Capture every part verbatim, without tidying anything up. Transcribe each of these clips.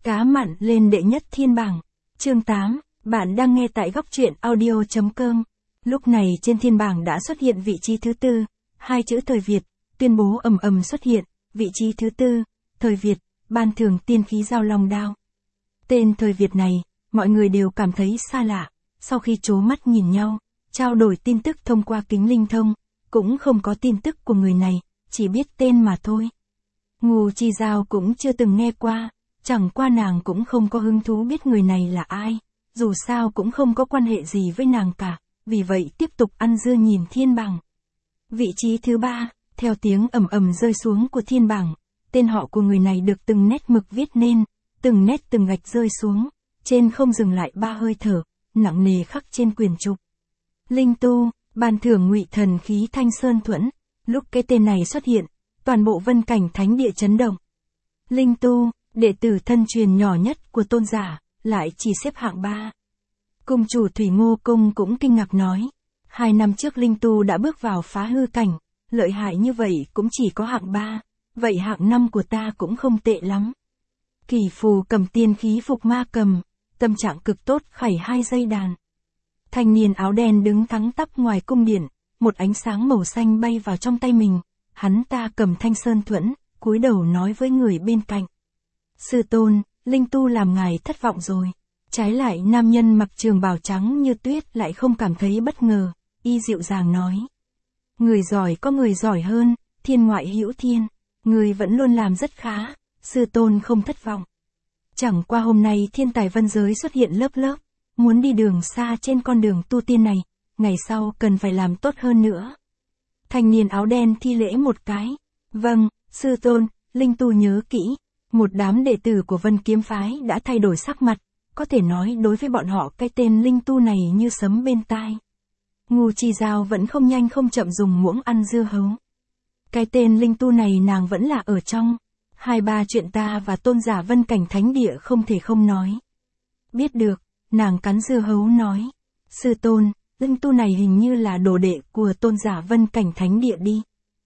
Cá mặn lên đệ nhất thiên bảng. Chương tám, bạn đang nghe tại góc truyện audio chấm com. Lúc này trên thiên bảng đã xuất hiện vị trí thứ tư, hai chữ thời Việt, tuyên bố ầm ầm xuất hiện, vị trí thứ tư, thời Việt, ban thưởng tiên khí giao long đao. Tên thời Việt này, mọi người đều cảm thấy xa lạ, sau khi trố mắt nhìn nhau, trao đổi tin tức thông qua kính linh thông, cũng không có tin tức của người này, chỉ biết tên mà thôi. Ngô Chi Giao cũng chưa từng nghe qua, chẳng qua nàng cũng không có hứng thú biết người này là ai, dù sao cũng không có quan hệ gì với nàng cả, vì vậy tiếp tục ăn dưa nhìn thiên bảng. Vị trí thứ ba, theo tiếng ầm ầm rơi xuống của thiên bảng, tên họ của người này được từng nét mực viết nên, từng nét từng gạch rơi xuống, trên không dừng lại ba hơi thở, nặng nề khắc trên quyển trục. Linh Tu, ban thưởng Ngụy Thần khí Thanh Sơn Thuẫn. Lúc cái tên này xuất hiện, toàn bộ vân cảnh thánh địa chấn động. Linh Tu, đệ tử thân truyền nhỏ nhất của tôn giả, lại chỉ xếp hạng ba. Cung chủ Thủy Ngô Cung cũng kinh ngạc nói, hai năm trước Linh Tu đã bước vào phá hư cảnh, lợi hại như vậy cũng chỉ có hạng ba, vậy hạng năm của ta cũng không tệ lắm. Kỳ Phù cầm tiên khí phục ma cầm, tâm trạng cực tốt khảy hai dây đàn. Thanh niên áo đen đứng thắng tắp ngoài cung điện, một ánh sáng màu xanh bay vào trong tay mình, hắn ta cầm Thanh Sơn Thuẫn, cúi đầu nói với người bên cạnh. Sư tôn, Linh Tu làm ngài thất vọng rồi. Trái lại nam nhân mặc trường bào trắng như tuyết lại không cảm thấy bất ngờ, y dịu dàng nói. Người giỏi có người giỏi hơn, thiên ngoại hữu thiên, người vẫn luôn làm rất khá, sư tôn không thất vọng. Chẳng qua hôm nay thiên tài vân giới xuất hiện lớp lớp, muốn đi đường xa trên con đường tu tiên này, ngày sau cần phải làm tốt hơn nữa. Thanh niên áo đen thi lễ một cái. Vâng, sư tôn, Linh Tu nhớ kỹ. Một đám đệ tử của Vân Kiếm Phái đã thay đổi sắc mặt, có thể nói đối với bọn họ cái tên Linh Tu này như sấm bên tai. Ngô Chi Giao vẫn không nhanh không chậm dùng muỗng ăn dưa hấu. Cái tên Linh Tu này nàng vẫn là ở trong. Hai ba chuyện ta và tôn giả Vân Cảnh Thánh Địa không thể không nói. Biết được, nàng cắn dưa hấu nói. Sư tôn, Linh Tu này hình như là đồ đệ của tôn giả Vân Cảnh Thánh Địa đi.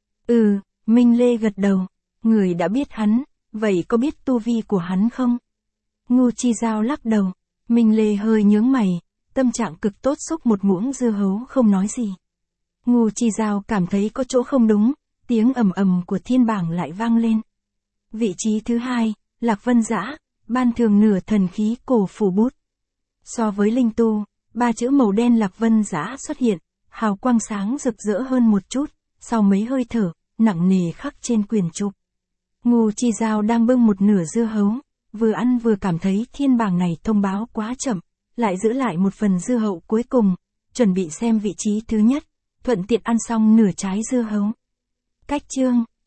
Ừ, Minh Lê gật đầu. Người đã biết hắn, vậy có biết tu vi của hắn không? Ngô Chi Giao lắc đầu. Minh Lê hơi nhướng mày, tâm trạng cực tốt xúc một muỗng dưa hấu không nói gì. Ngô Chi Giao cảm thấy có chỗ không đúng, tiếng ầm ầm của thiên bảng lại vang lên. Vị trí thứ hai, Lạc Vân Dã, ban thường nửa thần khí cổ phủ bút. So với Linh Tu, ba chữ màu đen Lạc Vân Dã xuất hiện, hào quang sáng rực rỡ hơn một chút, sau mấy hơi thở, nặng nề khắc trên quyển trục. Ngô Chi Giao đang bưng một nửa dưa hấu, vừa ăn vừa cảm thấy thiên bảng này thông báo quá chậm, lại giữ lại một phần dưa hấu cuối cùng, chuẩn bị xem vị trí thứ nhất, thuận tiện ăn xong nửa trái dưa hấu. Cách chương